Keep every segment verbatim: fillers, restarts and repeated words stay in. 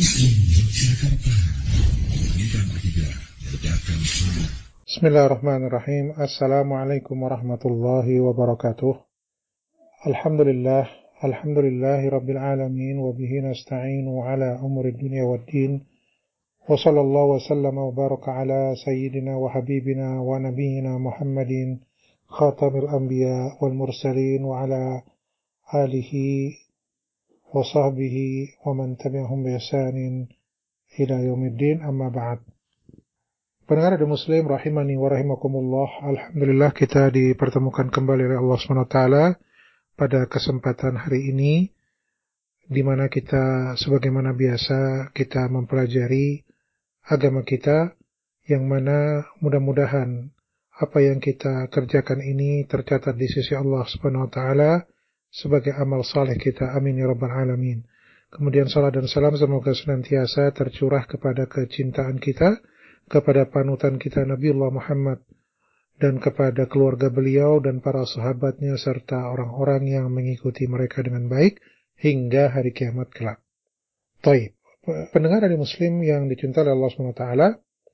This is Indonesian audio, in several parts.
Muslim Yogyakarta membagikan akidah, menegakkan sunnah. Bismillahirrahmanirrahim. Assalamualaikum warahmatullahi wabarakatuh. Alhamdulillah, alhamdulillahi rabbil alamin, wa bihi nasta'inu ala umuri dunya waddin. Wa sallallahu wa sallama wa baraka ala sayyidina wa habibina wa nabiyyina Muhammadin khatamil anbiya wal mursalin wa ala alihi wa sahbihi wa man tabi'ahum bi ihsanin ila yaumiddin, amma ba'd. Pendengar Radio Muslim rahimani wa rahimakumullah, alhamdulillah kita dipertemukan kembali oleh Allah subhanahu wa taala pada kesempatan hari ini, di mana kita sebagaimana biasa kita mempelajari agama kita, yang mana mudah-mudahan apa yang kita kerjakan ini tercatat di sisi Allah subhanahu wa taala sebagai amal saleh kita, amin ya rabbal alamin. Kemudian salat dan salam semoga senantiasa tercurah kepada kecintaan kita, kepada panutan kita Nabiullah Muhammad, dan kepada keluarga beliau dan para sahabatnya serta orang-orang yang mengikuti mereka dengan baik hingga hari kiamat kelak. Taib. Pendengar dari Muslim yang dicintai oleh Allah subhanahu wa taala,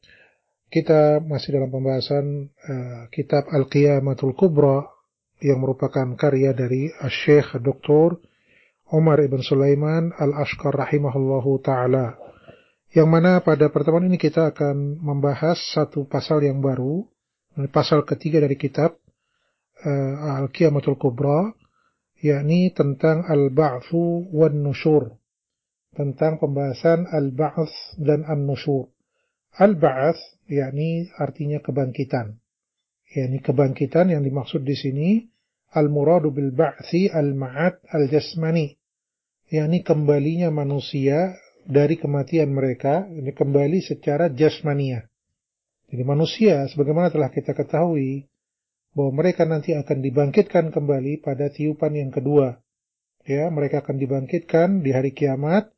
kita masih dalam pembahasan uh, kitab Al-Qiyamatul Kubra yang merupakan karya dari Syekh Doktor Umar ibn Sulaiman Al-Ashqar rahimahullahu ta'ala, yang mana pada pertemuan ini kita akan membahas satu pasal yang baru, pasal ketiga dari kitab uh, Al-Qiyamatul Kubra, yakni tentang Al-Ba'thu wan Nusyur, tentang pembahasan Al-Ba'th dan An-Nusyur. Al-Ba'th yakni artinya kebangkitan, yakni kebangkitan yang dimaksud di sini al-muradu bil ba'thi al-ma'ad al-jasmani, yakni kembalinya manusia dari kematian mereka, ini kembali secara jasmania. Jadi manusia sebagaimana telah kita ketahui bahwa mereka nanti akan dibangkitkan kembali pada tiupan yang kedua. Ya, mereka akan dibangkitkan di hari kiamat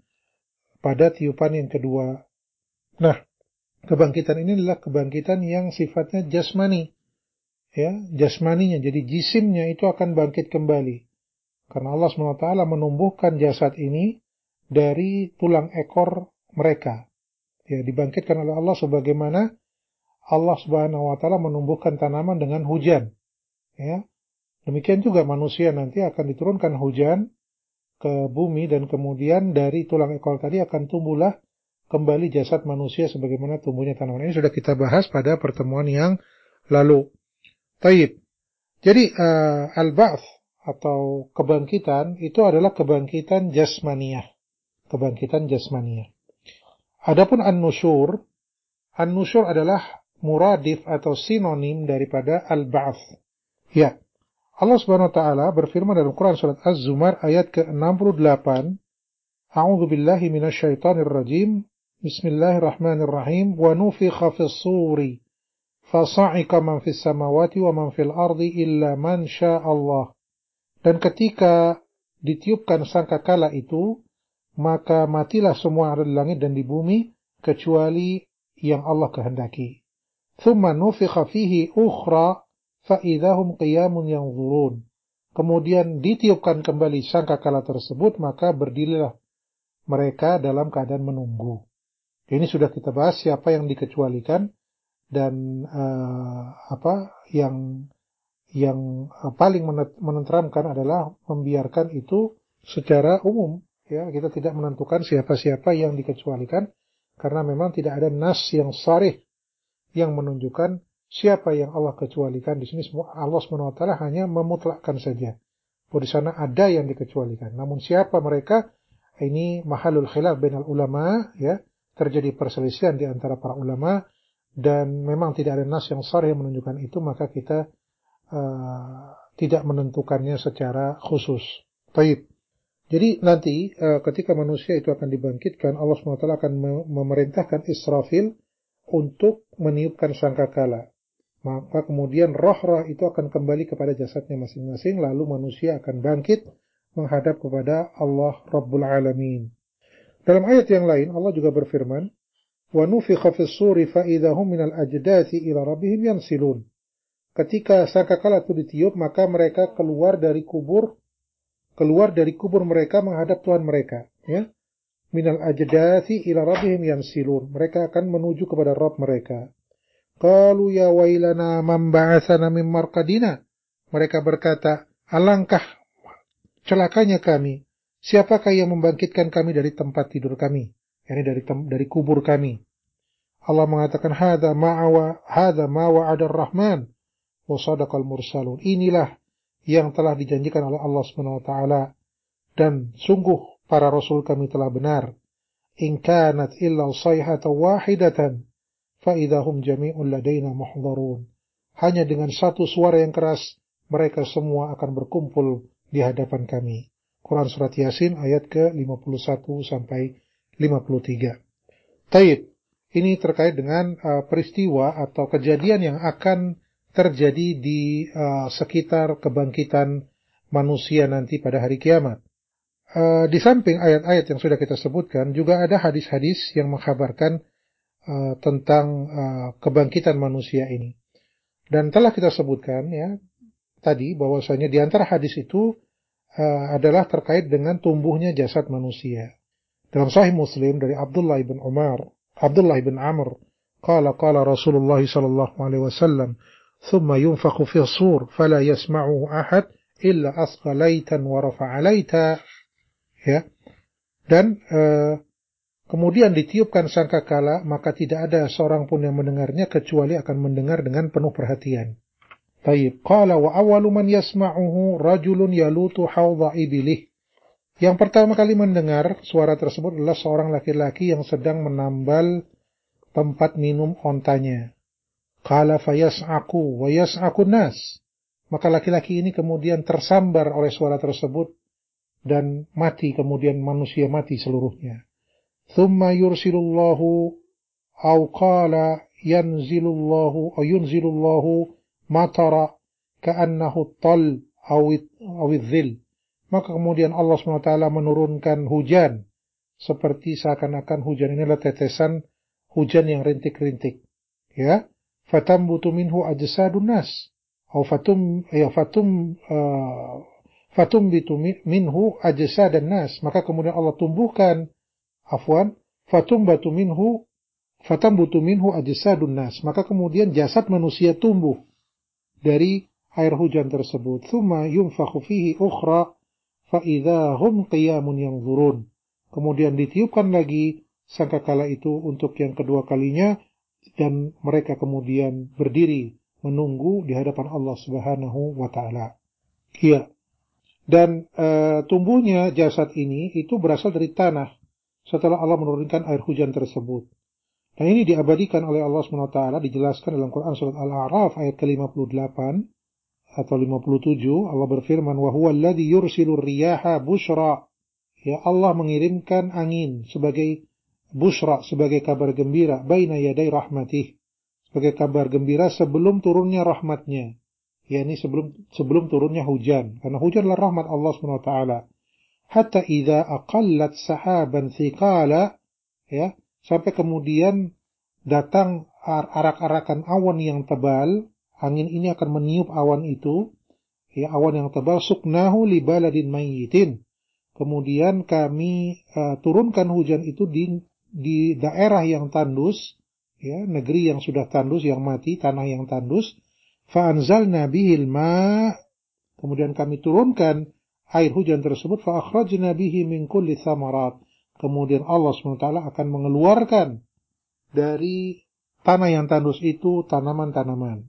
pada tiupan yang kedua. Nah, kebangkitan ini adalah kebangkitan yang sifatnya jasmani. Ya, jasmaninya, jadi jisimnya itu akan bangkit kembali. Karena Allah subhanahu wa taala menumbuhkan jasad ini dari tulang ekor mereka. Ya, dibangkitkan oleh Allah sebagaimana Allah subhanahu wa taala menumbuhkan tanaman dengan hujan. Ya, demikian juga manusia nanti akan diturunkan hujan ke bumi dan kemudian dari tulang ekor tadi akan tumbuhlah kembali jasad manusia sebagaimana tumbuhnya tanaman. Ini sudah kita bahas pada pertemuan yang lalu. Taib. Jadi uh, al-ba'th atau kebangkitan itu adalah kebangkitan jasmaniyah. Kebangkitan jasmaniyah. Adapun an-nusyur, an-nusyur adalah muradif atau sinonim daripada al-ba'th. Ya. Allah Subhanahu wa taala berfirman dalam Quran surat Az-Zumar ayat ke enam puluh delapan, A'udzu billahi minasyaitonir rajim. Bismillahirrahmanirrahim. Wa nufikha fis-suri fasa'ika man fis samawati wa man fil ardi illa man sya'allah. Dan ketika ditiupkan sangkakala itu, maka matilah semua ada di langit dan di bumi kecuali yang Allah kehendaki. Tsumma nufikha fihi ukhra fa idahum qiyamun yanzurun. Kemudian ditiupkan kembali sangkakala tersebut, maka berdirilah mereka dalam keadaan menunggu. Ini sudah kita bahas siapa yang dikecualikan dan uh, apa yang yang paling menenteramkan adalah membiarkan itu secara umum. Ya, kita tidak menentukan siapa-siapa yang dikecualikan karena memang tidak ada nas yang sharih yang menunjukkan siapa yang Allah kecualikan. Di sini semua Allah subhanahu wa taala hanya memutlakkan saja. Bahwa di sana ada yang dikecualikan. Namun siapa mereka? Ini mahalul khilaf bainal ulama, ya, terjadi perselisihan di antara para ulama dan memang tidak ada nas yang sharih yang menunjukkan itu, maka kita uh, tidak menentukannya secara khusus. Baik. Jadi nanti uh, ketika manusia itu akan dibangkitkan, Allah subhanahu wa taala akan memerintahkan Israfil untuk meniupkan sangkakala. Maka kemudian roh-roh itu akan kembali kepada jasadnya masing-masing, lalu manusia akan bangkit menghadap kepada Allah Rabbul Alamin. Dalam ayat yang lain Allah juga berfirman, wa nufikha fis-suri fa idahum minal ajdathi ila rabbihim yansilun. Ketika sangkakala itu ditiup, maka mereka keluar dari kubur, keluar dari kubur mereka menghadap Tuhan mereka, ya. minal ajdathi ila rabbihim yansilun. Mereka akan menuju kepada Rabb mereka. Qalu ya wailana man ba'atsana min marqadina. Mereka berkata, alangkah celakanya kami. Siapakah yang membangkitkan kami dari tempat tidur kami? Yani dari dari kubur kami. Allah mengatakan hadza ma'awa hadza ma wa'ada ar-rahman wa sadaqal mursalun. Inilah yang telah dijanjikan oleh Allah Subhanahu wa taala dan sungguh para rasul kami telah benar. In kanat illa sayhatan wahidatan fa idahum jami'un ladaina muhdharun. Hanya dengan satu suara yang keras mereka semua akan berkumpul di hadapan kami. Quran surat Yasin ayat ke lima puluh satu sampai lima puluh tiga. Taib. Ini terkait dengan uh, peristiwa atau kejadian yang akan terjadi di uh, sekitar kebangkitan manusia nanti pada hari kiamat. Uh, di samping ayat-ayat yang sudah kita sebutkan, juga ada hadis-hadis yang mengkhabarkan uh, tentang uh, kebangkitan manusia ini. Dan telah kita sebutkan ya tadi bahwasanya di antara hadis itu uh, adalah terkait dengan tumbuhnya jasad manusia. Dalam Sahih Muslim dari Abdullah ibn Umar, Abdullah ibn Amr, qala qala Rasulullah sallallahu alaihi wasallam, thumma yunfakhu fi as-sur fala yasma'uhu ahad illa asqalaitan wa rafa'alaita. Ya. Dan uh, kemudian ditiupkan sangkakala, maka tidak ada seorang pun yang mendengarnya kecuali akan mendengar dengan penuh perhatian. Taib. Qala wa awwalu man yasma'uhu rajulun yalutu hawdha ibilih. Yang pertama kali mendengar suara tersebut adalah seorang laki-laki yang sedang menambal tempat minum ontanya. Qala fayas'aku wa yas'aku nas. Maka laki-laki ini kemudian tersambar oleh suara tersebut dan mati, kemudian manusia mati seluruhnya. Thumma yursilullahu aw qala yanzilullahu aw yunzilullahu matara ka'annahu tal aw dhil. Maka kemudian Allah subhanahu wa taala menurunkan hujan seperti seakan-akan hujan ini adalah tetesan hujan yang rintik-rintik. Ya, fatambutu minhu ajsadun nas, atau fatum ya fatum uh, fatumbitu minhu ajsadan nas. Maka kemudian Allah tumbuhkan afwan fatumbatu minhu fatambutu minhu ajsadun nas. Maka kemudian jasad manusia tumbuh dari air hujan tersebut. Tsumma yunfakhu fihi ukhra فَإِذَا هُمْ قِيَامٌ يَنْظُرُونَ. Kemudian ditiupkan lagi sangkakala itu untuk yang kedua kalinya dan mereka kemudian berdiri menunggu di hadapan Allah Subhanahu wa taala. Iya. Dan e, tumbuhnya jasad ini itu berasal dari tanah setelah Allah menurunkan air hujan tersebut. Dan ini diabadikan oleh Allah Subhanahu wa taala, dijelaskan dalam Quran surat Al-A'raf ayat ke lima puluh delapan atau lima puluh tujuh. Allah berfirman, wa huwa alladhi yursilur riyaha busyra. Ya, Allah mengirimkan angin sebagai busyra, sebagai kabar gembira, baina yaday rahmatih, sebagai kabar gembira sebelum turunnya rahmatnya. Ya, ini sebelum sebelum turunnya hujan, karena hujan adalah rahmat Allah Subhanahu wa taala. Hatta idza aqallat sahaban thiqala, ya, sampai kemudian datang arak-arakan awan yang tebal. Angin ini akan meniup awan itu, ya, awan yang tebal, suknahu li baladin mayyitin. Kemudian kami uh, turunkan hujan itu di di daerah yang tandus, ya, negeri yang sudah tandus, yang mati, tanah yang tandus. Fa anzalna bihil ma, kemudian kami turunkan air hujan tersebut, fa akhrajna bihi min kulli thamarat. Kemudian Allah subhanahu wa taala akan mengeluarkan dari tanah yang tandus itu tanaman-tanaman.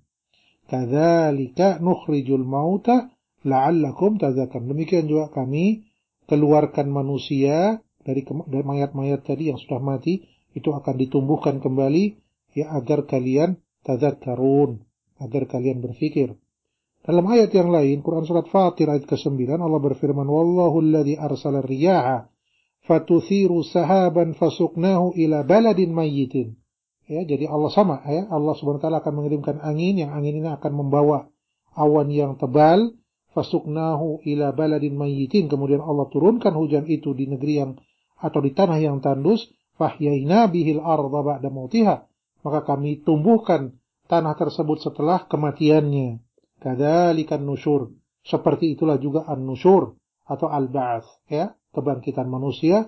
Kadzalika nukhrijul mauta la'allakum tadzakarun. Demikian juga kami keluarkan manusia dari, dari mayat-mayat tadi yang sudah mati, itu akan ditumbuhkan kembali, ya, agar kalian tadzakarun, agar kalian berfikir. Dalam ayat yang lain, Quran surat Fatir ayat kesembilan, Allah berfirman, wallahu alladhi arsala riyaha fatuthiru sahaban fasuqnahu ila baladin mayyitin. Ya, jadi Allah sama, ya, Allah subhanahu wa ta'ala akan mengirimkan angin, yang angin ini akan membawa awan yang tebal, fasuknahu ila baladin mayyitin, kemudian Allah turunkan hujan itu di negeri yang atau di tanah yang tandus, fahyayna bihil arda ba'da mautiha, maka kami tumbuhkan tanah tersebut setelah kematiannya. Kadzalikan nusyur, seperti itulah juga an-nusyur atau al-ba'ats, ya, kebangkitan manusia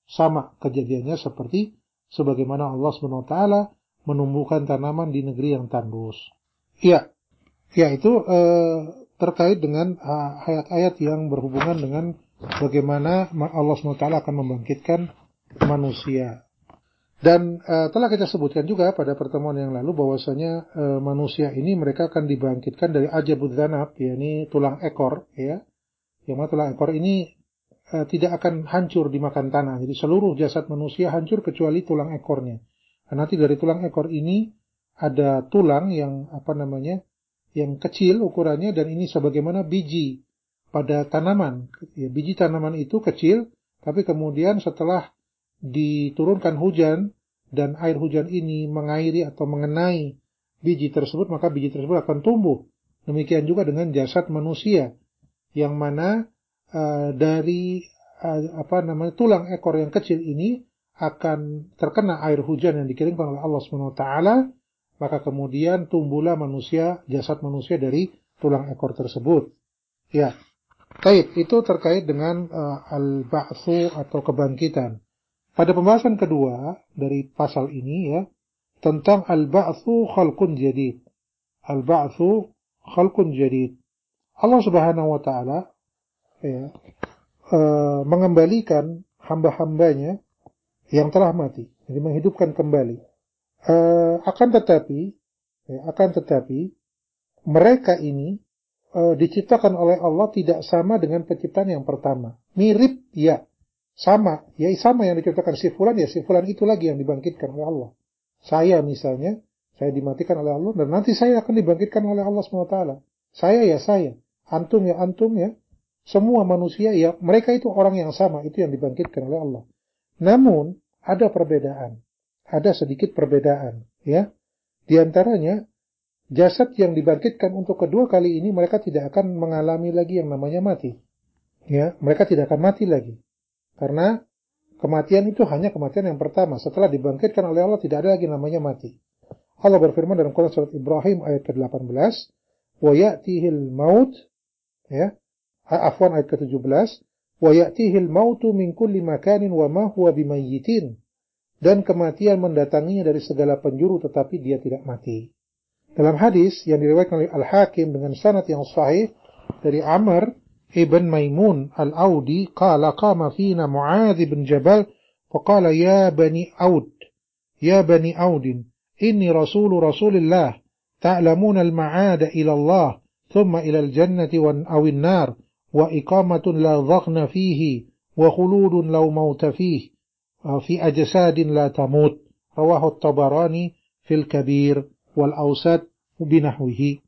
sama kejadiannya seperti sebagaimana Allah subhanahu wa taala menumbuhkan tanaman di negeri yang tandus. Iya, ya itu eh, terkait dengan ayat-ayat yang berhubungan dengan bagaimana Allah subhanahu wa taala akan membangkitkan manusia. Dan uh, telah kita sebutkan juga pada pertemuan yang lalu bahwasanya uh, manusia ini mereka akan dibangkitkan dari ajabudz dzanab, yakni tulang ekor, ya. Yang mana tulang ekor ini uh, tidak akan hancur dimakan tanah. Jadi seluruh jasad manusia hancur kecuali tulang ekornya. Nah, nanti dari tulang ekor ini ada tulang yang apa namanya? yang kecil ukurannya, dan ini sebagaimana biji pada tanaman. Ya, biji tanaman itu kecil, tapi kemudian setelah diturunkan hujan dan air hujan ini mengairi atau mengenai biji tersebut, maka biji tersebut akan tumbuh. Demikian juga dengan jasad manusia, yang mana uh, dari uh, apa namanya tulang ekor yang kecil ini akan terkena air hujan yang dikirimkan oleh Allah subhanahu wa taala, maka kemudian tumbuhlah manusia, jasad manusia dari tulang ekor tersebut. Ya, baik, itu terkait dengan uh, al-ba'tsu atau kebangkitan. Pada pembahasan kedua dari pasal ini, ya, tentang al-ba'tsu khalqun jadid. Al-ba'tsu khalqun jadid. Allah Subhanahu wa taala ya, uh, mengembalikan hamba-hambanya yang telah mati, jadi menghidupkan kembali. Uh, akan tetapi, ya, akan tetapi mereka ini uh, diciptakan oleh Allah tidak sama dengan penciptaan yang pertama. Mirip, ya. Sama, ya sama yang diciptakan si fulan, ya si fulan itu lagi yang dibangkitkan oleh Allah. Saya misalnya, saya dimatikan oleh Allah, dan nanti saya akan dibangkitkan oleh Allah subhanahu wa taala. Saya ya saya, antum ya antum ya, semua manusia ya, mereka itu orang yang sama, itu yang dibangkitkan oleh Allah. Namun, ada perbedaan, ada sedikit perbedaan, ya. Di antaranya, jasad yang dibangkitkan untuk kedua kali ini, mereka tidak akan mengalami lagi yang namanya mati. Ya, mereka tidak akan mati lagi. Karena kematian itu hanya kematian yang pertama. Setelah dibangkitkan oleh Allah tidak ada lagi namanya mati. Allah berfirman dalam Quran surat Ibrahim ayat ke delapan belas, wa ya'tihil maut, ya, afwan ayat ke tujuh belas, wa ya'tihil mautu min kulli makanin wa ma huwa bimayyitin, dan kematian mendatanginya dari segala penjuru tetapi dia tidak mati. Dalam hadis yang diriwayatkan oleh Al-Hakim dengan sanad yang sahih dari Amr Ibn Maimun Al-Audi qala qama fina Mu'adz bin Jabal faqala ya bani Aud ya bani Audin inni rasulu rasulillah ta'lamuna al-ma'ada ila Allah thumma ila al-jannati wa awin nar wa iqamatun la dhaghna fihi wa khuludun la mauta fihi fi ajsadin la tamut rawahu at-Tabarani fil Kabir wal Awsat binahwihi.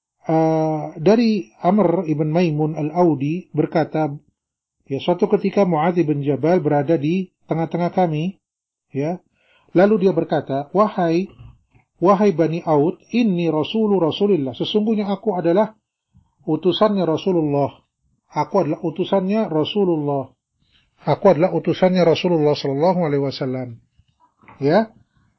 Uh, dari Amr ibn Maimun al-Audi berkata, ya suatu ketika Mu'adz bin Jabal berada di tengah-tengah kami, ya. Lalu dia berkata, wahai wahai Bani Aud, inni rasulu Rasulillah, sesungguhnya aku adalah utusannya Rasulullah. Aku adalah utusannya Rasulullah. Aku adalah utusannya Rasulullah sallallahu alaihi wasallam. Ya.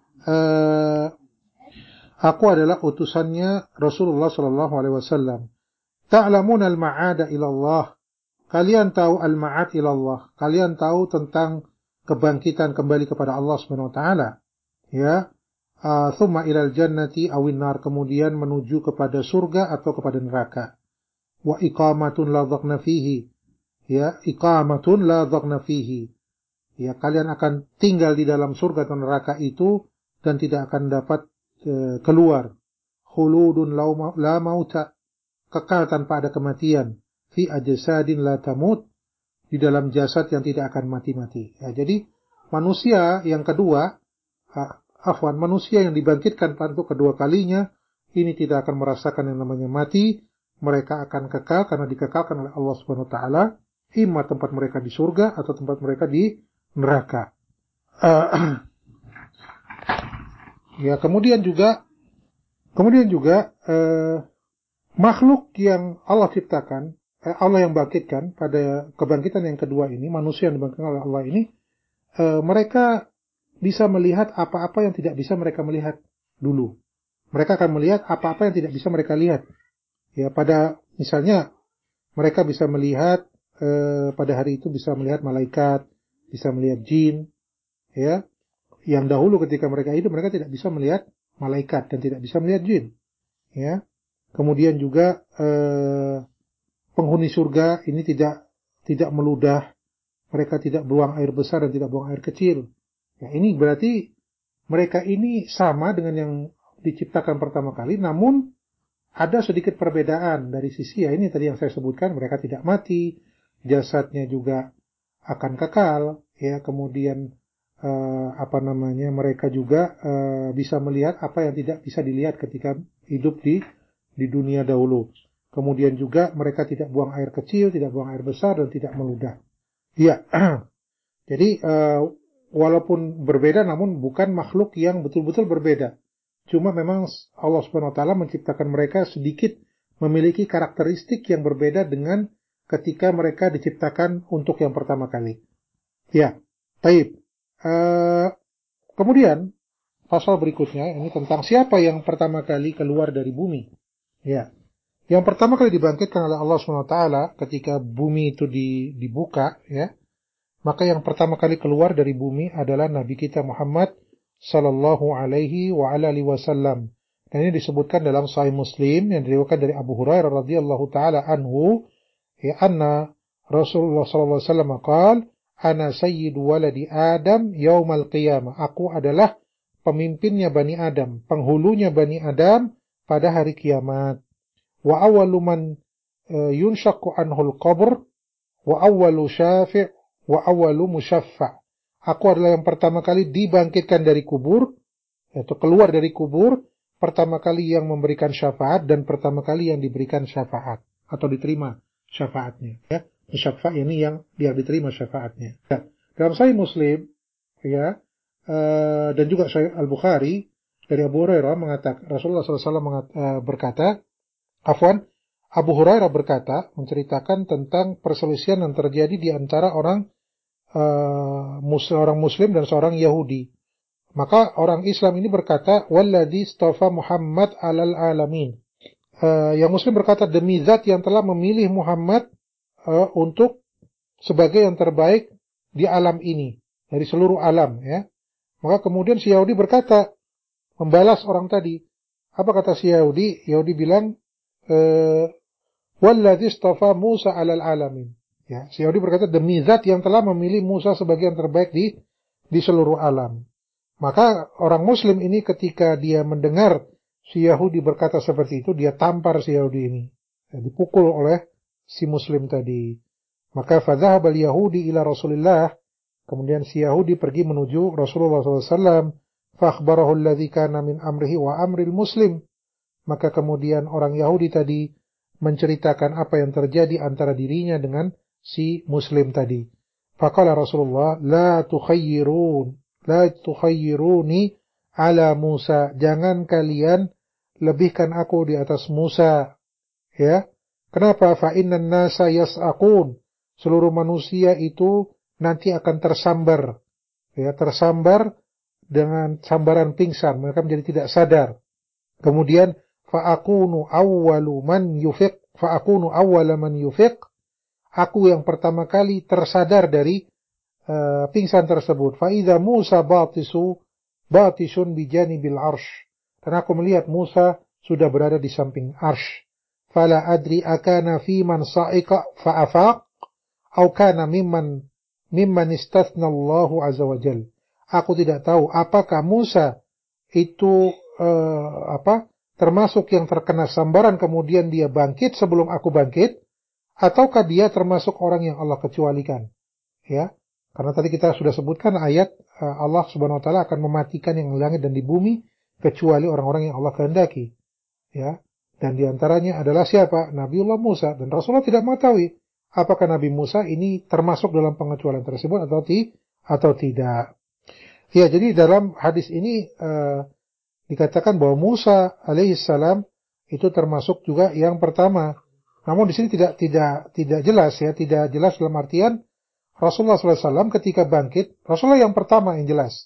Uh, Aku adalah utusannya Rasulullah sallallahu alaihi wasallam. Ta'lamun al-ma'ada ila Allah. Kalian tahu al-ma'ad ila Allah. Kalian tahu tentang kebangkitan kembali kepada Allah Subhanahu wa taala. Ya. Uh, thumma ilal jannati awin nar, kemudian menuju kepada surga atau kepada neraka. Wa iqamatun la dhaghna fihi. Ya, iqamatun la dhaghna fihi. Ya, kalian akan tinggal di dalam surga atau neraka itu dan tidak akan dapat keluar. Khuludun la mauta, kekal tanpa ada kematian. Fi ajsadin la tamut, di dalam jasad yang tidak akan mati-mati. Ya, jadi manusia yang kedua, afwan, manusia yang dibangkitkan untuk kedua kalinya, ini tidak akan merasakan yang namanya mati. Mereka akan kekal karena dikekalkan oleh Allah Subhanahu wa taala, imma tempat mereka di surga atau tempat mereka di neraka. Uh, Ya, kemudian juga kemudian juga eh, makhluk yang Allah ciptakan, eh, Allah yang bangkitkan pada kebangkitan yang kedua ini, manusia yang dibangkitkan oleh Allah ini, eh, mereka bisa melihat apa-apa yang tidak bisa mereka melihat dulu. Mereka akan melihat apa-apa yang tidak bisa mereka lihat. Ya, pada misalnya mereka bisa melihat eh, pada hari itu bisa melihat malaikat, bisa melihat jin, ya. Yang dahulu ketika mereka hidup mereka tidak bisa melihat malaikat dan tidak bisa melihat jin, ya. Kemudian juga eh, penghuni surga ini tidak tidak meludah, mereka tidak buang air besar dan tidak buang air kecil. Ya, ini berarti mereka ini sama dengan yang diciptakan pertama kali, namun ada sedikit perbedaan dari sisi, ya ini tadi yang saya sebutkan, mereka tidak mati, jasadnya juga akan kekal, ya. Kemudian eh, apa namanya, mereka juga eh, bisa melihat apa yang tidak bisa dilihat ketika hidup di di dunia dahulu. Kemudian juga mereka tidak buang air kecil, tidak buang air besar, dan tidak meludah. Iya. Jadi eh, walaupun berbeda, namun bukan makhluk yang betul-betul berbeda. Cuma memang Allah Subhanahu Wa Taala menciptakan mereka sedikit memiliki karakteristik yang berbeda dengan ketika mereka diciptakan untuk yang pertama kali. Ya, baik. Uh, kemudian pasal berikutnya ini tentang siapa yang pertama kali keluar dari bumi. Ya, yang pertama kali dibangkitkan oleh Allah Subhanahu Wa Taala ketika bumi itu dibuka, ya. Maka yang pertama kali keluar dari bumi adalah Nabi kita Muhammad sallallahu alaihi wa ala alihi wasallam. Dan ini disebutkan dalam Sahih Muslim yang diriwayatkan dari Abu Hurairah radhiyallahu taala anhu, ya, anna Rasulullah sallallahu alaihi wasallam qaal, ana sayyidu waladi Adam yaumal qiyamah. Aku adalah pemimpinnya Bani Adam, penghulunya Bani Adam pada hari kiamat. Wa awwalu man uh, yunshaqqu anhul qabr wa awwalu syafi' wa awwalu musyaffa'. Aku adalah yang pertama kali dibangkitkan dari kubur, yaitu keluar dari kubur, pertama kali yang memberikan syafaat dan pertama kali yang diberikan syafaat atau diterima syafaatnya, ya. Syafaat ini yang yang diterima syafaatnya. Ya. Dalam Sahih Muslim, ya, uh, dan juga Sahih Al-Bukhari dari Abu Hurairah mengatakan, Rasulullah sallallahu alaihi wasallam uh, berkata, afwan, Abu Hurairah berkata, menceritakan tentang perselisihan yang terjadi di antara orang uh, muslim, orang Muslim dan seorang Yahudi. Maka orang Islam ini berkata, walladzi istafa Muhammad alal alamin. Uh, yang Muslim berkata, demi zat yang telah memilih Muhammad uh, untuk sebagai yang terbaik di alam ini, dari seluruh alam, ya. Maka kemudian si Yahudi berkata, membalas orang tadi. Apa kata si Yahudi? Yahudi bilang, uh, walladzi istafa Musa alal alamin. Ya, si Yahudi berkata, demi zat yang telah memilih Musa sebagai yang terbaik di di seluruh alam. Maka orang Muslim ini ketika dia mendengar si Yahudi berkata seperti itu, dia tampar si Yahudi ini. Ya, dipukul oleh si Muslim tadi. Maka fadhahaba al-Yahudi ila Rasulillah. Kemudian si Yahudi pergi menuju Rasulullah sallallahu alaihi wasallam. Fakhbarahu alladhi kana min amrihi wa amril Muslim. Maka kemudian orang Yahudi tadi menceritakan apa yang terjadi antara dirinya dengan si Muslim tadi. Faqala Rasulullah, la tukhayyirun. La tukhayyiruni ala Musa. Jangan kalian lebihkan aku di atas Musa. Ya. Kenapa? Fa innan nasa yas'aqun. Seluruh manusia itu nanti akan tersambar. Ya, tersambar dengan sambaran pingsan. Mereka menjadi tidak sadar. Kemudian fa akunu awwalu man yufiq. Fa akunu awwala man yufiq. Aku yang pertama kali tersadar dari Uh, pingsan tersebut. Fa'idha Musa batisu batishun bijanibil arsh. Dan aku melihat Musa sudah berada di samping arsh. Fala adri akana fi man sa'ika fa'afaq au kana mimman mimman istathna Allahu azza wa jal. Aku tidak tahu apakah Musa itu uh, apa termasuk yang terkena sambaran kemudian dia bangkit sebelum aku bangkit, ataukah dia termasuk orang yang Allah kecualikan. Ya. Karena tadi kita sudah sebutkan ayat Allah Subhanahu wa taala akan mematikan yang di langit dan di bumi kecuali orang-orang yang Allah kehendaki. Ya. Dan di antaranya adalah siapa? Nabiullah Musa. Dan Rasulullah tidak mengetahui apakah Nabi Musa ini termasuk dalam pengecualian tersebut atau ti atau tidak. Ya, jadi dalam hadis ini uh, dikatakan bahwa Musa alaihissalam itu termasuk juga yang pertama. Namun di sini tidak tidak tidak jelas ya, tidak jelas dalam artian Rasulullah sallallahu alaihi wasallam ketika bangkit, Rasulullah yang pertama yang jelas.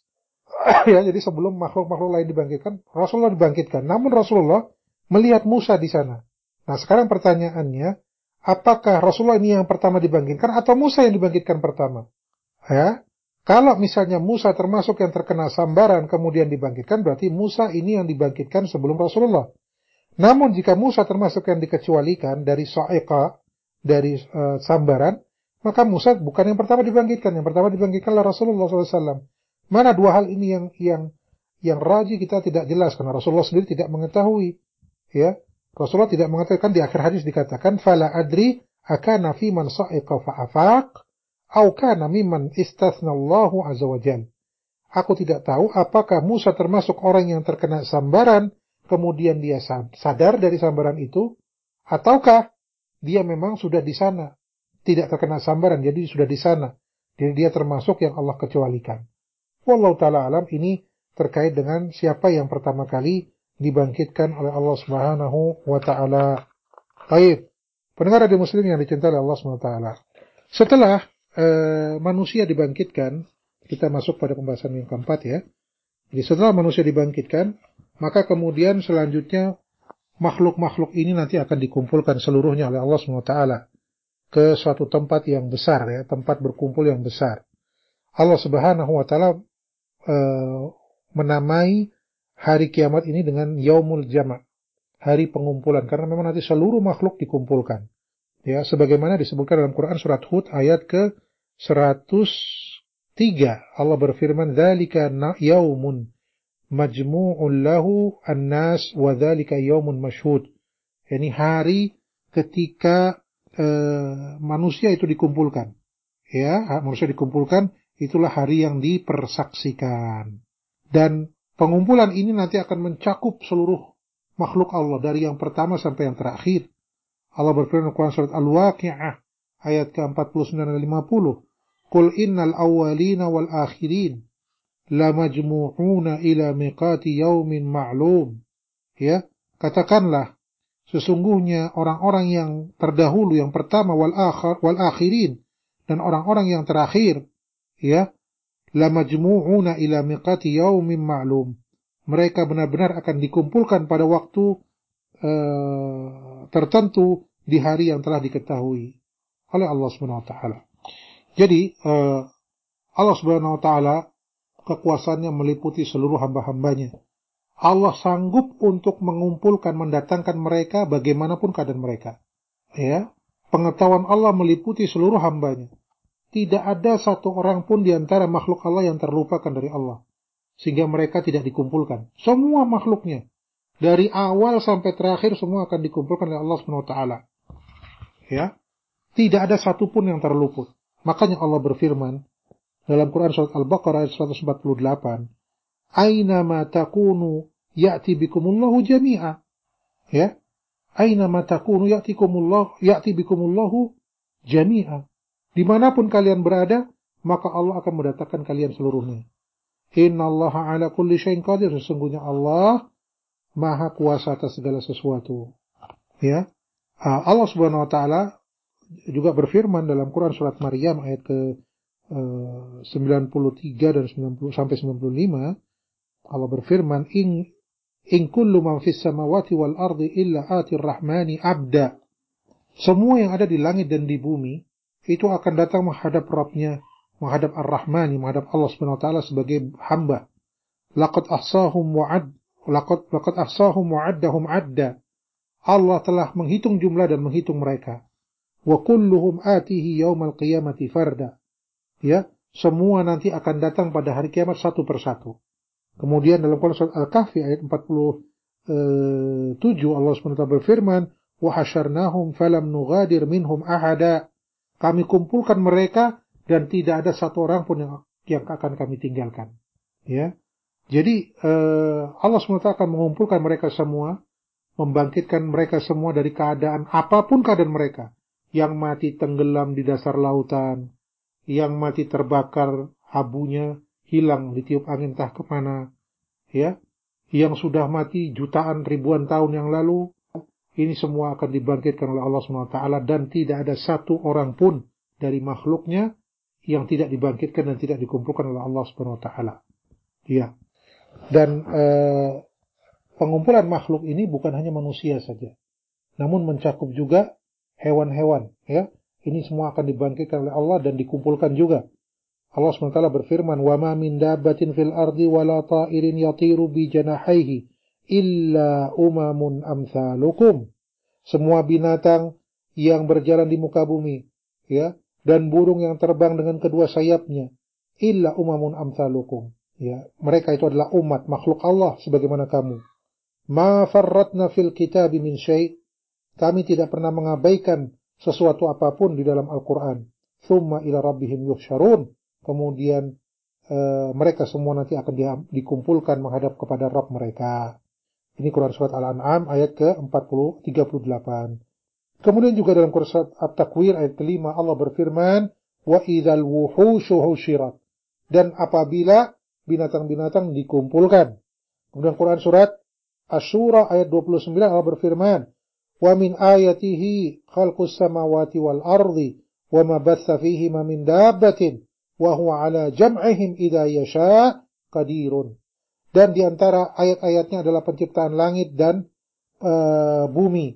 Ya, jadi sebelum makhluk-makhluk lain dibangkitkan, Rasulullah dibangkitkan. Namun Rasulullah melihat Musa di sana. Nah, sekarang pertanyaannya, apakah Rasulullah ini yang pertama dibangkitkan atau Musa yang dibangkitkan pertama? Ya. Kalau misalnya Musa termasuk yang terkena sambaran kemudian dibangkitkan, berarti Musa ini yang dibangkitkan sebelum Rasulullah. Namun jika Musa termasuk yang dikecualikan dari sa'iqa, dari uh, sambaran, maka Musa bukan yang pertama dibangkitkan. Yang pertama dibangkitkanlah Rasulullah shallallahu alaihi wasallam. Mana dua hal ini yang yang yang rajih kita tidak jelas, karena Rasulullah sendiri tidak mengetahui. Ya, Rasulullah tidak mengetahui. Kan di akhir hadis dikatakan, "Fala adri akana fi man sa'iqa fa'afaq, au kana mimman istathnallahu azza wa jalla." Aku tidak tahu apakah Musa termasuk orang yang terkena sambaran, kemudian dia sadar dari sambaran itu, ataukah dia memang sudah di sana, tidak terkena sambaran, jadi sudah di sana. Jadi dia termasuk yang Allah kecualikan. Wallahu ta'ala alam, ini terkait dengan siapa yang pertama kali dibangkitkan oleh Allah Subhanahu wa ta'ala. Baik, pendengar radio muslim yang dicintai oleh Allah Subhanahu wa ta'ala. Setelah eh, manusia dibangkitkan, kita masuk pada pembahasan yang keempat ya. Jadi setelah manusia dibangkitkan, maka kemudian selanjutnya makhluk-makhluk ini nanti akan dikumpulkan seluruhnya oleh Allah Subhanahu wa ta'ala ke suatu tempat yang besar ya, tempat berkumpul yang besar. Allah Subhanahu wa ta'ala e, menamai hari kiamat ini dengan Yaumul Jama', hari pengumpulan, karena memang nanti seluruh makhluk dikumpulkan. Ya, sebagaimana disebutkan dalam Quran surat Hud ayat ke seratus tiga, Allah berfirman, "Dzalika yaumun majmu'un lahu an-nas wa dzalika yaumun mashhud." Yani hari ketika e, manusia itu dikumpulkan. Ya, manusia dikumpulkan, itulah hari yang dipersaksikan. Dan pengumpulan ini nanti akan mencakup seluruh makhluk Allah dari yang pertama sampai yang terakhir. Allah berfirman dalam Quran surat Al-Waqi'ah ayat ke empat puluh sembilan dan lima puluh. Qul innal awwalina wal akhirin la majmu'una ila miqati yaumin ma'lum. Ya, katakanlah sesungguhnya orang-orang yang terdahulu, yang pertama wal akhir wal akhirin, dan orang-orang yang terakhir, ya, la majmu'una ila miqati yaumin ma'lum. Mereka benar-benar akan dikumpulkan pada waktu uh, tertentu di hari yang telah diketahui oleh Allah Subhanahu wa taala. Jadi uh, Allah Subhanahu wa taala kekuasaannya meliputi seluruh hamba-hambanya. Allah sanggup untuk mengumpulkan, mendatangkan mereka bagaimanapun keadaan mereka. Ya, pengetahuan Allah meliputi seluruh hambanya. Tidak ada satu orang pun di antara makhluk Allah yang terlupakan dari Allah, sehingga mereka tidak dikumpulkan. Semua makhluknya, dari awal sampai terakhir, semua akan dikumpulkan oleh Allah subhanahu wa taala. Ya, tidak ada satupun yang terluput. Makanya Allah berfirman dalam Quran surat Al-Baqarah ayat seratus empat puluh delapan, "Aina ma takunu ya'ti bikumullahu jami'a." Ya, "Aina ma takunu ya'tikumullahu ya'ti bikumullahu jami'a." Dimanapun kalian berada, maka Allah akan mendatangkan kalian seluruhnya. Innallaha ala kulli syai'in qadir. Sesungguhnya Allah maha kuasa atas segala sesuatu. Ya, Allah subhanahu wa ta'ala juga berfirman dalam Quran surat Maryam ayat ke sembilan puluh tiga dan sembilan puluh sampai sembilan puluh lima. Allah berfirman, in in kullu man fis samawati wal ardi illa atir rahmani abda. Semua yang ada di langit dan di bumi itu akan datang menghadap Rabbnya, menghadap Ar-Rahmani, menghadap Allah Subhanahu wa taala sebagai hamba. Laqad ahsahum wa'ad, laqad laqad ahsahum wa'addahum adda. Allah telah menghitung jumlah dan menghitung mereka. Wa kulluhum atihi yaumal qiyamati farda. Ya, semua nanti akan datang pada hari kiamat satu persatu. Kemudian dalam Quran surat Al-Kahfi ayat empat puluh tujuh Allah Subhanahu wa taala berfirman, "Wa hasyarnahum falam nughadir minhum ahada." Kami kumpulkan mereka dan tidak ada satu orang pun yang, yang akan kami tinggalkan. Ya, jadi eh, Allah subhanahu wa taala akan mengumpulkan mereka semua, membangkitkan mereka semua dari keadaan apapun keadaan mereka, yang mati tenggelam di dasar lautan, yang mati terbakar abunya hilang ditiup angin entah kemana, ya, yang sudah mati jutaan ribuan tahun yang lalu. Ini semua akan dibangkitkan oleh Allah subhanahu wa taala dan tidak ada satu orang pun dari makhluknya yang tidak dibangkitkan dan tidak dikumpulkan oleh Allah subhanahu wa taala. Ya. Dan eh, pengumpulan makhluk ini bukan hanya manusia saja, namun mencakup juga hewan-hewan, ya. Ini semua akan dibangkitkan oleh Allah dan dikumpulkan juga Allah subhanahu wa taala berfirman, "Wa ma min dabbatin fil ardi wala ta'irin yatiru bi janahihi illa umamun amsalukum." Semua binatang yang berjalan di muka bumi, ya, dan burung yang terbang dengan kedua sayapnya, illa umamun amsalukum. Ya, mereka itu adalah umat makhluk Allah sebagaimana kamu. Ma farratna fil kitabi min syai'. Kami tidak pernah mengabaikan sesuatu apapun di dalam Al-Qur'an. Tsumma ila rabbihim yuhsyarun. Kemudian e, mereka semua nanti akan di, dikumpulkan menghadap kepada Rabb mereka. Ini Quran Surat Al-An'am ayat ke empat puluh tiga puluh delapan. Kemudian juga dalam Quran Surat At-Takwir ayat kelima Allah berfirman, wa idzal wuhushu husyirat. Dan apabila binatang-binatang dikumpulkan. Kemudian Quran Surat Asy-Syura ayat dua puluh sembilan Allah berfirman, wa min ayatihi khalqus samawati wal ardi wa ma batsa fihima min dabbatin wa huwa ala jam'ihim idza yasha' qadirun. Dan di antara ayat-ayatnya adalah penciptaan langit dan uh, bumi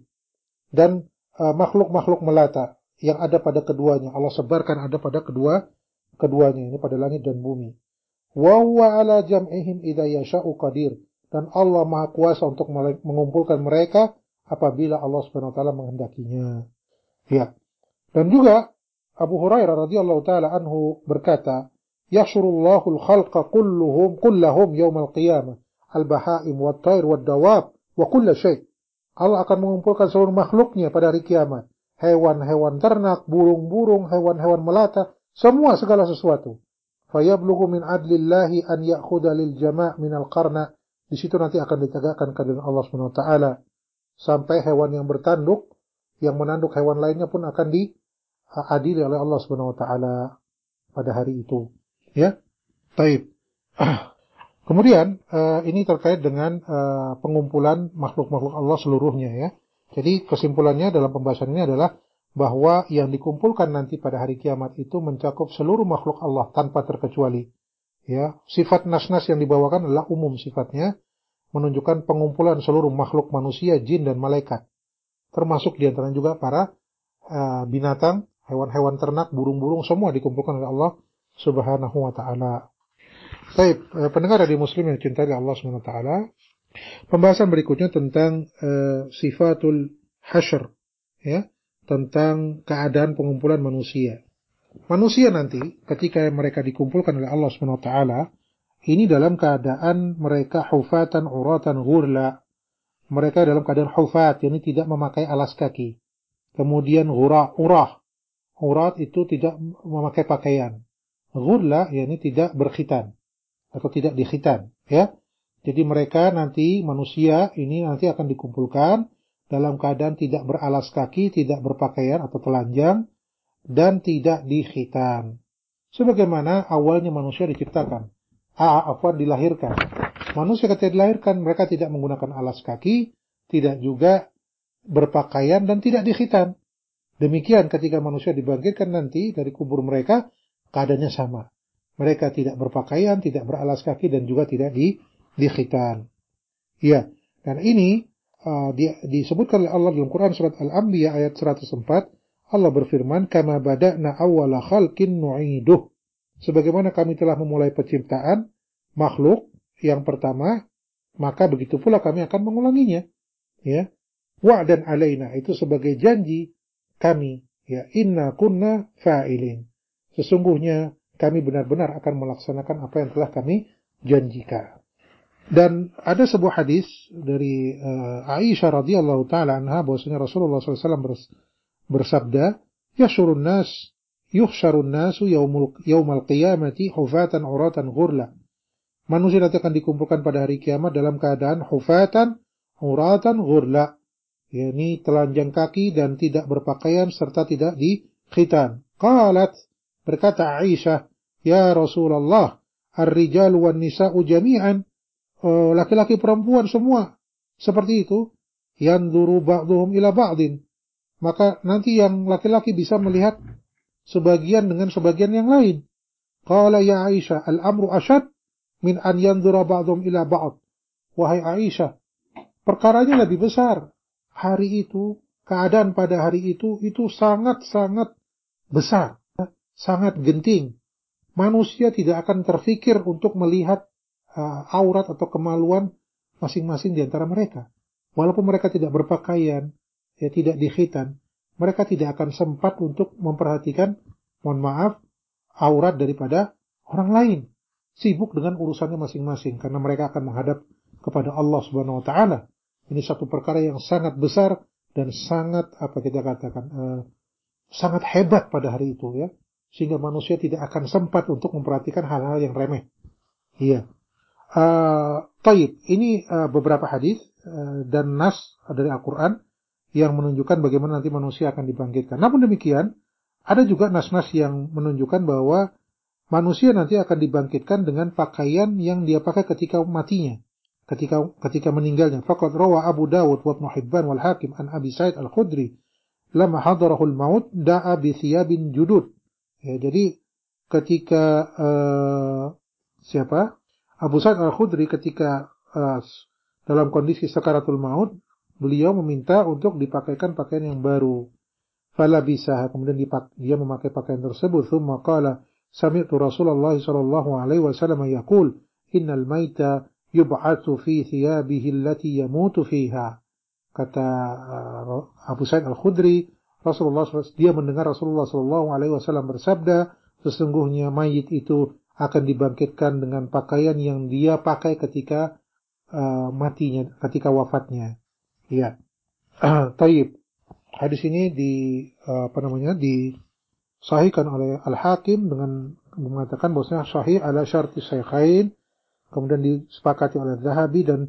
dan uh, makhluk-makhluk melata yang ada pada keduanya. Allah sebarkan ada pada kedua keduanya, ini pada langit dan bumi. Wa huwa ala jam'ihim idza yasha'u qadir. Dan Allah Maha Kuasa untuk mengumpulkan mereka apabila Allah Subhanahu wa taala menghendakinya. Ya. Dan juga Abu Hurairah radhiyallahu taala anhu berkata, "Yahsyurullahul khalqa kulluhum kullahum yaumal qiyamah, al-bahaim wat-tayr wad-dawab wa kullu syai'." Allah akan mengumpulkan seluruh makhluknya pada hari kiamat. Hewan-hewan ternak, burung-burung, hewan-hewan melata, semua segala sesuatu. Fayablughu min adlillahi an ya'khudha lil jama' min al-qarna. Di situ nanti akan ditegakkan keadilan Allah Subhanahu wa taala sampai hewan yang bertanduk, yang menanduk hewan lainnya pun akan diadili oleh Allah Subhanahu wa taala pada hari itu. Ya. Baik. Kemudian uh, ini terkait dengan uh, pengumpulan makhluk-makhluk Allah seluruhnya ya. Jadi kesimpulannya dalam pembahasan ini adalah bahwa yang dikumpulkan nanti pada hari kiamat itu mencakup seluruh makhluk Allah tanpa terkecuali. Ya, sifat nas-nas yang dibawakan adalah umum sifatnya, menunjukkan pengumpulan seluruh makhluk manusia, jin dan malaikat. Termasuk di antaranya juga para uh, binatang, hewan-hewan ternak, burung-burung semua dikumpulkan oleh Allah Subhanahu wa taala. Baik, uh, pendengar radio Muslim yang dicintai Allah Subhanahu wa taala. Pembahasan berikutnya tentang uh, sifatul hasyr, ya, tentang keadaan pengumpulan manusia. Manusia nanti ketika mereka dikumpulkan oleh Allah Subhanahu wa taala, ini dalam keadaan mereka hufatan uratan ghurla. Mereka dalam keadaan hufat, yakni tidak memakai alas kaki. Kemudian ghura, urah. Urat itu tidak memakai pakaian. Ghurla yakni tidak berkhitan atau tidak dikhitan, ya. Jadi mereka nanti manusia ini nanti akan dikumpulkan dalam keadaan tidak beralas kaki, tidak berpakaian atau telanjang, dan tidak dikhitan. Sebagaimana awalnya manusia diciptakan. Ah, afwan dilahirkan. Manusia ketika dilahirkan, mereka tidak menggunakan alas kaki, tidak juga berpakaian, dan tidak dikhitan. Demikian ketika manusia dibangkitkan nanti dari kubur mereka, keadaannya sama. Mereka tidak berpakaian, tidak beralas kaki, dan juga tidak di, dikhitan. Ya, dan ini uh, di, disebutkan oleh Allah dalam Quran Surat Al-Anbiya ayat seratus empat, Allah berfirman, "Kama bada'na awwala khalqin nu'iduh." Sebagaimana kami telah memulai penciptaan makhluk yang pertama, maka begitu pula kami akan mengulanginya. Ya. Wa'dan alaina, itu sebagai janji kami, ya, inna kunna fa'ilin. Sesungguhnya kami benar-benar akan melaksanakan apa yang telah kami janjikan. Dan ada sebuah hadis dari uh, Aisyah radhiyallahu taala anha bahwasanya Rasulullah shallallahu alaihi wasallam bersabda, "Yahsyurun nas, yuhsyarun nasu yaumul yaumal qiyamati hufatan uratan ghurla." Manusia nanti akan dikumpulkan pada hari kiamat dalam keadaan hufatan uratan ghurla, yakni telanjang kaki dan tidak berpakaian serta tidak dikhitan. Qalat, berkata Aisyah, "Ya Rasulullah, ar-rijalu wan nisa'u jami'an." Oh, laki-laki perempuan semua seperti itu. Yanzuru ba'dhum ila ba'din. Maka nanti yang laki-laki bisa melihat sebagian dengan sebagian yang lain. Qala ya Aisyah, al-amru asyad min an yanzura ba'dhum ila ba'd. Wahai Aisyah, perkaranya lebih besar. Hari itu, keadaan pada hari itu, itu sangat-sangat besar. Sangat genting. manusia tidak akan terfikir untuk melihat uh, aurat atau kemaluan masing-masing di antara mereka. Walaupun mereka tidak berpakaian, ya tidak dikhitan, mereka tidak akan sempat untuk memperhatikan, mohon maaf, aurat daripada orang lain. Sibuk dengan urusannya masing-masing karena mereka akan menghadap kepada Allah Subhanahu wa taala. Ini satu perkara yang sangat besar dan sangat apa kita katakan uh, sangat hebat pada hari itu ya. Sehingga manusia tidak akan sempat untuk memperhatikan hal-hal yang remeh. Iya. Uh, Taib, ini uh, beberapa hadis uh, dan nas dari Al-Qur'an yang menunjukkan bagaimana nanti manusia akan dibangkitkan. Namun demikian, ada juga nas-nas yang menunjukkan bahwa manusia nanti akan dibangkitkan dengan pakaian yang dia pakai ketika matinya, ketika ketika meninggalnya. Faqad rawa Abu Dawud wa Ibnu Hibban wal Hakim an Abi Sa'id Al-Khudri lama hadarahul maut da'a bi thiyabin judud. Ya, jadi ketika uh, siapa? Abu Sa'id Al-Khudri ketika uh, dalam kondisi sakaratul maut, beliau meminta untuk dipakaikan pakaian yang baru. Fala bisa, kemudian dipak, dia memakai pakaian tersebut. Thumma qala sami'tu Rasulullah sallallahu alaihi wasallam yaqul innal maita yub'atsu fi thiyabihi allati yamutu fiha. Kata uh, Abu Sa'id Al-Khudri, Rasulullah dia mendengar Rasulullah sallallahu alaihi wasallam bersabda, sesungguhnya mayit itu akan dibangkitkan dengan pakaian yang dia pakai ketika uh, matinya, ketika wafatnya. Ya. Taib. Hadis ini di uh, apa namanya disahihkan oleh Al-Hakim dengan mengatakan bahwasanya sahih ala syarti shaykhain, kemudian disepakati oleh Zahabi dan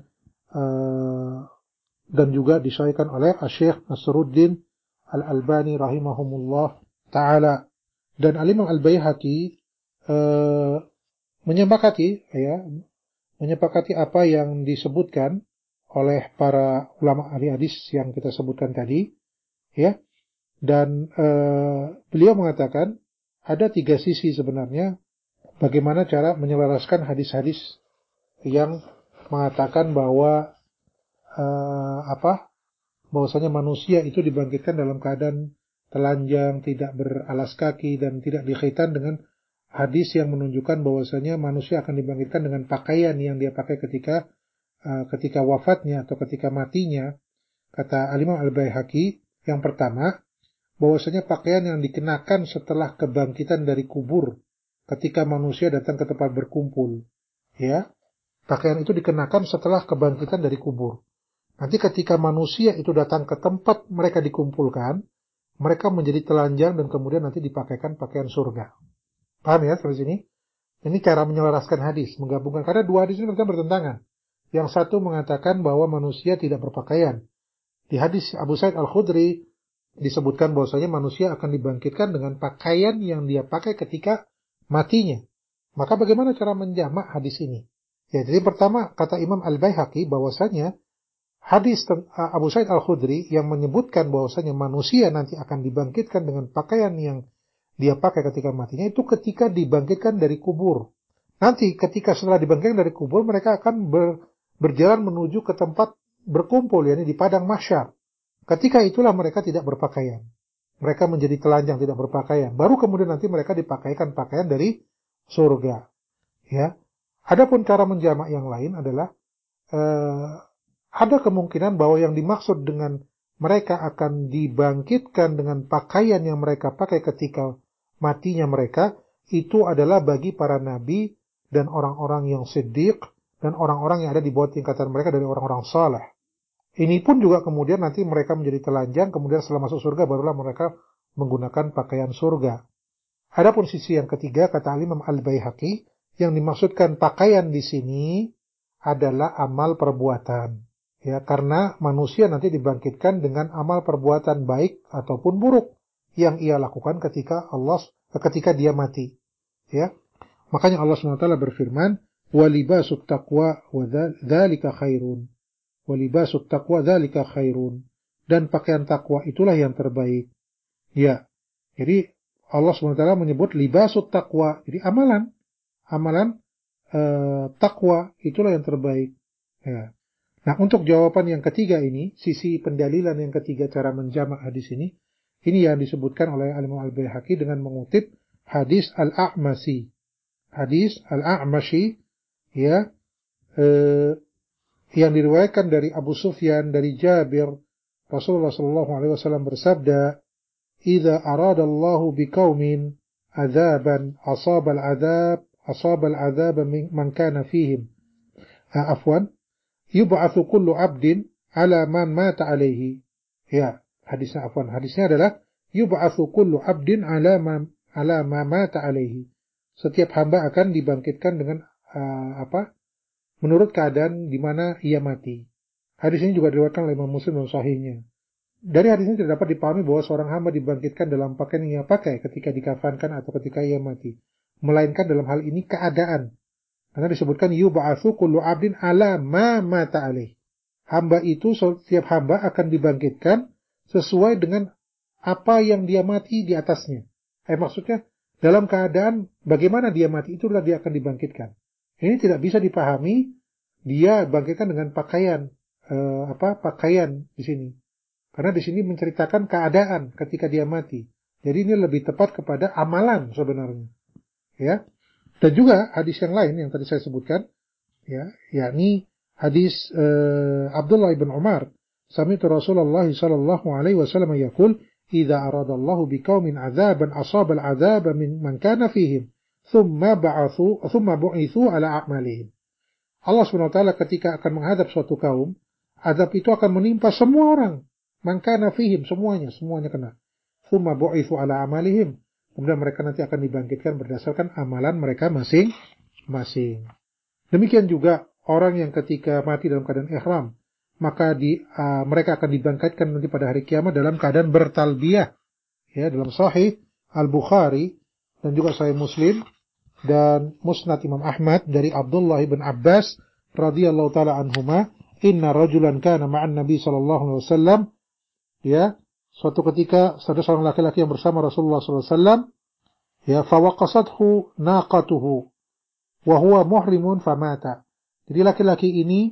uh, dan juga disahihkan oleh Syekh Nasruddin Al-Albani rahimahumullah taala. Dan Al-Imam Al-Baihaqi uh, menyepakati ya menyepakati apa yang disebutkan oleh para ulama ahli hadis yang kita sebutkan tadi ya. Dan uh, beliau mengatakan ada tiga sisi sebenarnya bagaimana cara menyelaraskan hadis-hadis yang mengatakan bahwa uh, apa bahwasanya manusia itu dibangkitkan dalam keadaan telanjang, tidak beralas kaki dan tidak dikhitan, dengan hadis yang menunjukkan bahwasanya manusia akan dibangkitkan dengan pakaian yang dia pakai ketika uh, ketika wafatnya atau ketika matinya. Kata Al-Imam Al-Baihaqi, yang pertama, bahwasanya pakaian yang dikenakan setelah kebangkitan dari kubur ketika manusia datang ke tempat berkumpul, ya. Pakaian itu dikenakan setelah kebangkitan dari kubur. Nanti ketika manusia itu datang ke tempat mereka dikumpulkan, mereka menjadi telanjang dan kemudian nanti dipakaikan pakaian surga. Paham ya sampai sini? Ini cara menyelaraskan hadis, menggabungkan, karena dua hadis ini mereka bertentangan. Yang satu mengatakan bahwa manusia tidak berpakaian. Di hadis Abu Sa'id Al-Khudri disebutkan bahwasanya manusia akan dibangkitkan dengan pakaian yang dia pakai ketika matinya. Maka bagaimana cara menjamak hadis ini? Ya, jadi pertama kata Imam Al-Baihaqi bahwasanya hadis Abu Sa'id Al-Khudri yang menyebutkan bahwasanya manusia nanti akan dibangkitkan dengan pakaian yang dia pakai ketika matinya itu ketika dibangkitkan dari kubur. Nanti ketika setelah dibangkitkan dari kubur mereka akan ber, berjalan menuju ke tempat berkumpul, yakni di padang mahsyar. Ketika itulah mereka tidak berpakaian. Mereka menjadi telanjang, tidak berpakaian. Baru kemudian nanti mereka dipakaikan pakaian dari surga. Ya. Adapun cara menjamak yang lain adalah eh, ada kemungkinan bahwa yang dimaksud dengan mereka akan dibangkitkan dengan pakaian yang mereka pakai ketika matinya mereka, itu adalah bagi para nabi dan orang-orang yang siddiq dan orang-orang yang ada di bawah tingkatan mereka dari orang-orang saleh. Ini pun juga kemudian nanti mereka menjadi telanjang, kemudian setelah masuk surga barulah mereka menggunakan pakaian surga. Adapun sisi yang ketiga, kata Imam Al-Baihaqi, yang dimaksudkan pakaian di sini adalah amal perbuatan. Ya, karena manusia nanti dibangkitkan dengan amal perbuatan baik ataupun buruk yang ia lakukan ketika Allah ketika dia mati. Ya. Makanya Allah subhanahu wa taala berfirman, "Wa libasut taqwa wa dzalika khairun." Walibasut taqwa dzalika khairun. Dan pakaian takwa itulah yang terbaik. Ya. Jadi Allah subhanahu wa taala menyebut libasut taqwa. Jadi amalan amalan uh, takwa itulah yang terbaik. Ya. Nah, untuk jawaban yang ketiga ini, sisi pendalilan yang ketiga cara menjamak hadis ini, ini yang disebutkan oleh Al-Imam Al-Baihaqi dengan mengutip hadis Al-A'masi. hadis Al-A'mashi, ya, eh, yang diriwayatkan dari Abu Sufyan dari Jabir, Rasulullah sallallahu alaihi wasallam bersabda, "Idza aradallahu biqaumin adzaban asabal adzab asabal adzab man kana fihim." Ah, afwan, yub'atsu kullu 'abdin 'ala man mata 'alaihi. Ya, hadisnya afwan, hadisnya adalah yub'atsu kullu 'abdin 'ala ma 'ala ma mata 'alaihi. Setiap hamba akan dibangkitkan dengan uh, apa? Menurut keadaan di mana ia mati. Hadis ini juga diriwayatkan oleh Imam Muslim dalam sahihnya. Dari hadis ini tidak dapat dipahami bahwa seorang hamba dibangkitkan dalam pakaian yang ia pakai ketika dikafankan atau ketika ia mati, melainkan dalam hal ini keadaan. Karena disebutkan yub'atsu kullu 'abdin 'ala ma mata 'alaih. Hamba itu, setiap hamba akan dibangkitkan sesuai dengan apa yang dia mati di atasnya. Eh maksudnya dalam keadaan bagaimana dia mati itulah dia akan dibangkitkan. Ini tidak bisa dipahami dia bangkitkan dengan pakaian eh, apa pakaian di sini. Karena di sini menceritakan keadaan ketika dia mati. Jadi ini lebih tepat kepada amalan sebenarnya. Ya. Dan juga hadis yang lain yang tadi saya sebutkan, ya, yakni hadis eh, Abdullah bin Umar, sami'tu Rasulullah sallallahu alaihi wasallam yaqul, "Idza aradallahu biqaumin 'adzaban asaba al-'adzaba min man kana fihim." Thumma ba'athu, thumma bu'ithu ala a'malihim. Allah subhanahu wa taala ketika akan menghadap suatu kaum, azab itu akan menimpa semua orang. Man kana fihim, semuanya, semuanya kena. Thumma bu'ithu ala a'malihim. Kemudian mereka nanti akan dibangkitkan berdasarkan amalan mereka masing-masing. Demikian juga orang yang ketika mati dalam keadaan ihram, maka di, uh, mereka akan dibangkitkan nanti pada hari kiamat dalam keadaan bertalbiyah. Ya, dalam Sahih Al-Bukhari dan juga Sahih Muslim dan Musnad Imam Ahmad dari Abdullah bin Abbas radhiyallahu taala anhuma, inna rajulan kana ma'an Nabi sallallahu alaihi wasallam, ya, suatu ketika ada seorang laki-laki yang bersama Rasulullah sallallahu alaihi wasallam, ya, fawaqasathu naqatuhu wa huwa muhrimun famata. Jadi laki-laki ini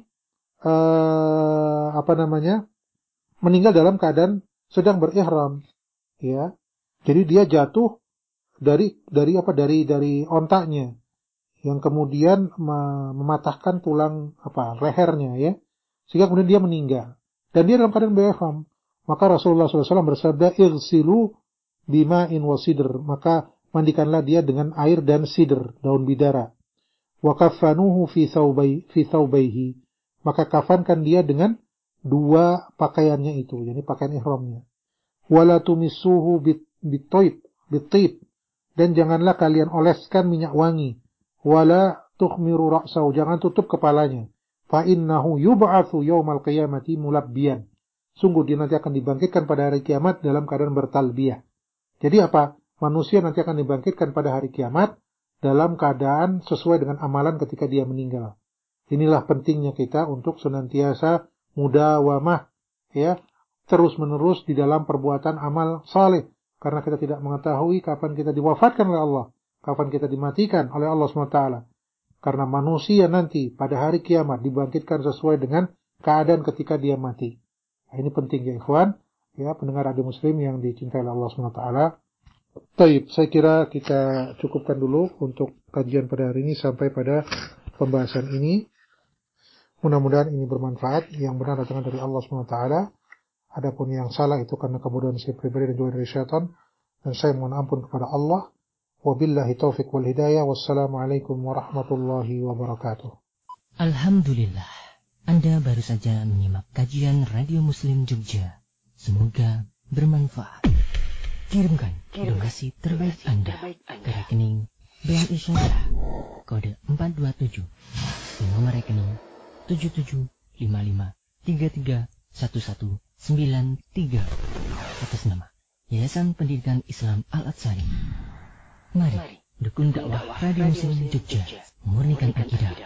uh, apa namanya? meninggal dalam keadaan sedang berihram, ya. Jadi dia jatuh dari dari apa dari dari ontaknya yang kemudian mematahkan tulang apa lehernya, ya, sehingga kemudian dia meninggal dan dia dalam keadaan berihram. Maka Rasulullah sallallahu alaihi wasallam bersabda, "Ighsilu bima'in wa sidr." Maka mandikanlah dia dengan air dan sidr, daun bidara. Wa kaffanuhu fi thawbai fi thawbaihi. Maka kafankan dia dengan dua pakaiannya itu, yakni pakaian ihramnya. Wala tumissuhu bit-tayb bit-tayb. Dan janganlah kalian oleskan minyak wangi. Wala tukhmiru ra'sahu, jangan tutup kepalanya. Fa innahu yub'atsu yaumal qiyamati mulabbiyan. Sungguh dia nanti akan dibangkitkan pada hari kiamat dalam keadaan bertalbiyah. Jadi apa? Manusia nanti akan dibangkitkan pada hari kiamat dalam keadaan sesuai dengan amalan ketika dia meninggal. Inilah pentingnya kita untuk senantiasa mudawamah, ya, terus-menerus di dalam perbuatan amal saleh. Karena kita tidak mengetahui kapan kita diwafatkan oleh Allah, kapan kita dimatikan oleh Allah subhanahu wa taala. Karena manusia nanti pada hari kiamat dibangkitkan sesuai dengan keadaan ketika dia mati. Nah, ini penting ya ikhwan, ya, pendengar radio muslim yang dicintai oleh Allah subhanahu wa taala. Baik, saya kira kita cukupkan dulu untuk kajian pada hari ini sampai pada pembahasan ini. Mudah-mudahan ini bermanfaat, yang benar datang dari Allah subhanahu wa taala. Adapun yang salah itu karena kemudahan saya pribadi dan juga dari syaitan, dan saya mohon ampun kepada Allah. Wabillahi taufiq wal hidayah. Wassalamualaikum warahmatullahi wabarakatuh. Alhamdulillah, Anda baru saja menyimak kajian Radio Muslim Jogja. Semoga bermanfaat. Kirimkan donasi terbaik Anda ke rekening B N I Syariah kode empat dua tujuh di nomor rekening tujuh tujuh lima lima tiga tiga satu satu sembilan tiga atas nama Yayasan Pendidikan Islam Al-Atsari. Mari dukung dakwah Radio Muslim Jogja, murnikan akidah.